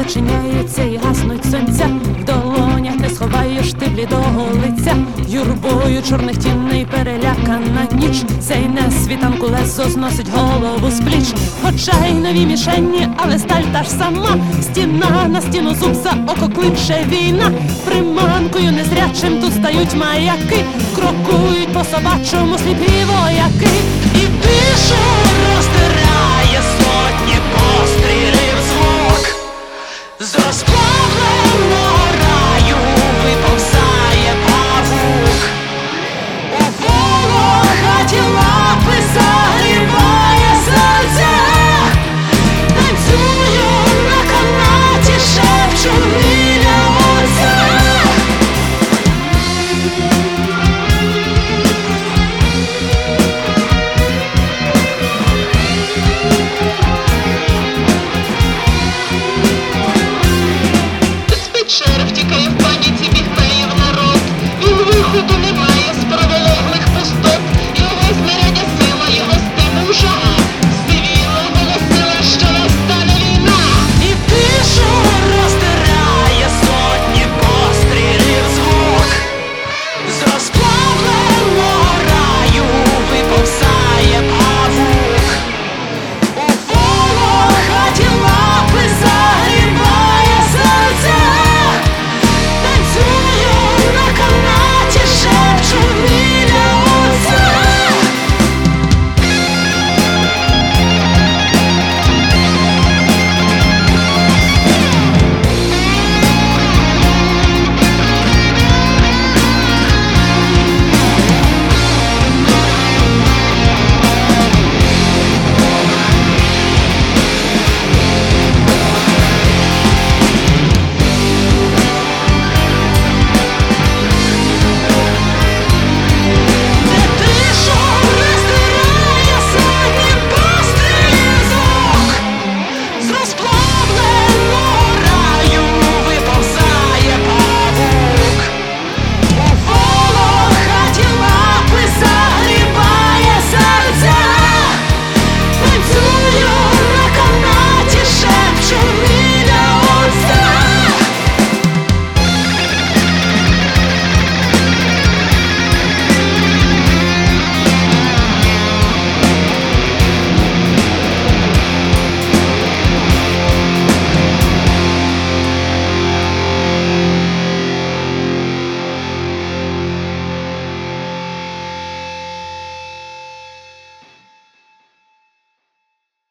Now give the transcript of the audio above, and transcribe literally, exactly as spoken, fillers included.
зачиняються і гаснуть сонця, в долонях не сховаєш ти блідого лиця. Юрбою чорних тіней перелякана ніч, цей на світанку лезо зносить голову з пліч. Хоча й нові мішені, але сталь та ж сама, стіна на стіну зуб, за око кличе війна. Приманкою незрячим тут стають маяки, крокують по собачому сліпі вояки. І більше розтирає сотні пострілів звук з розпалу.